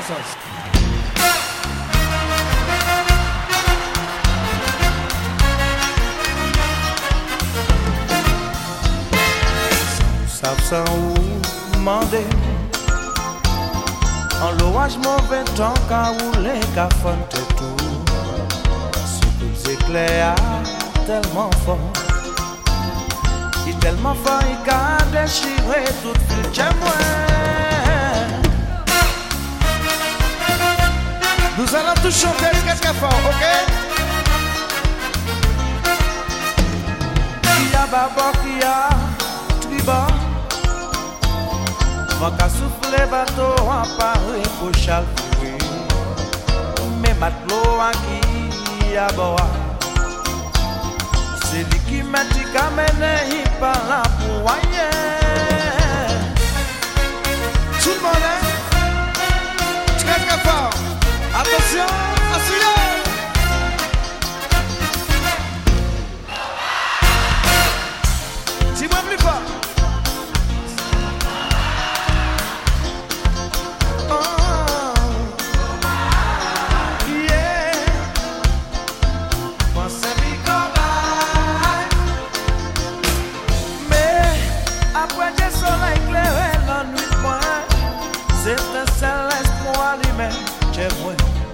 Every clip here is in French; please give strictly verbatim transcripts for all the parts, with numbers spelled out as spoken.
sens. Savent sans ou demander en l'orage mauvais temps qu'à rouler qu'à fente tout. Si tous éclairs tellement fort, il tellement fort il qu'a déchiré tout le chez moi. Nous allons tous chanter très très fort, ok? Il y a baba qui a tribord. Moi qu'à souffler bateau en Paris pour chalfouer. Mais matelot à qui à bord. C'est lui qui m'a dit qu'à mener il par là pour ailleurs. Tout le monde est très très fort. Attention, asseyez. Dis-moi plus fort. C'est un seul espoir lui-même, j'ai vrai.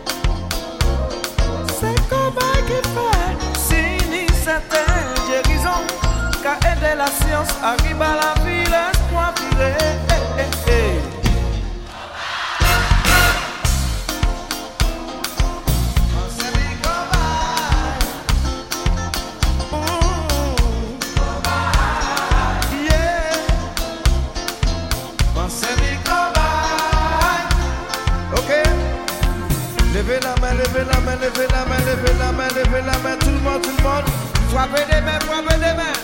C'est comment qu'il fait, si ni certaine guérison, qu'à aider la science, arrive à la vie, l'espoir viré. Eh, eh, eh. Levez la main, levez la main, levez la main, levez la main, levez la main, tout le monde, tout le monde. Frappez des mains, frappez des mains.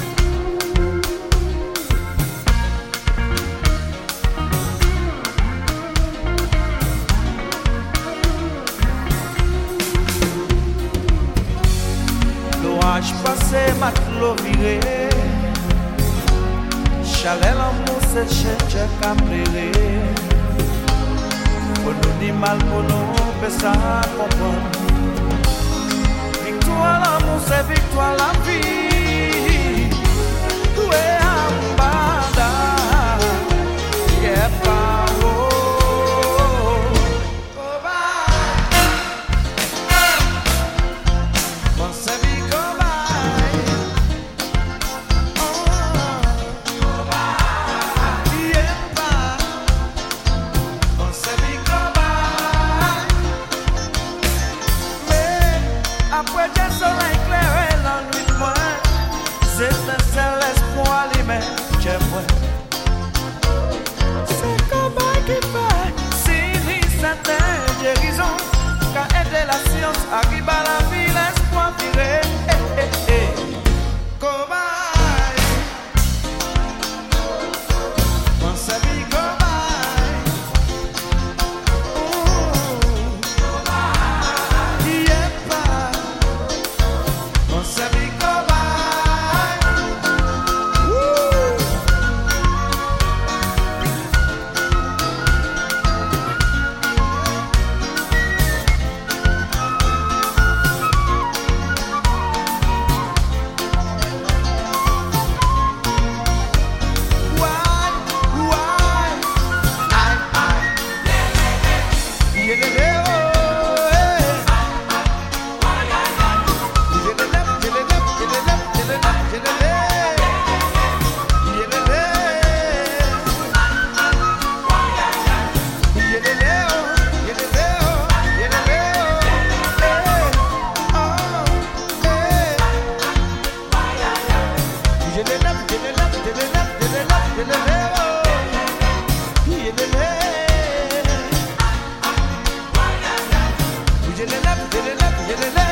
L'orage passé, matelot viré. Chalet l'amour séché, j'ai qu'à pleurer. Pour nous dire mal, pour nous ça comprendre. Victoire l'amour, c'est victoire la vie. Tout est en bada, yeah, pas oh. Bon, c'est victoire. Après j'ai soleil éclairé la nuit de moi. C'est un seul espoir lui-même, j'ai vrai. C'est comment qu'il fait, si ni certaine guérison, qu'à aider la science, arrive à la vie, l'espoir viré. Eh, eh, eh. Cobaye, mon sabi cobaye. Get it up, get it up, get it up.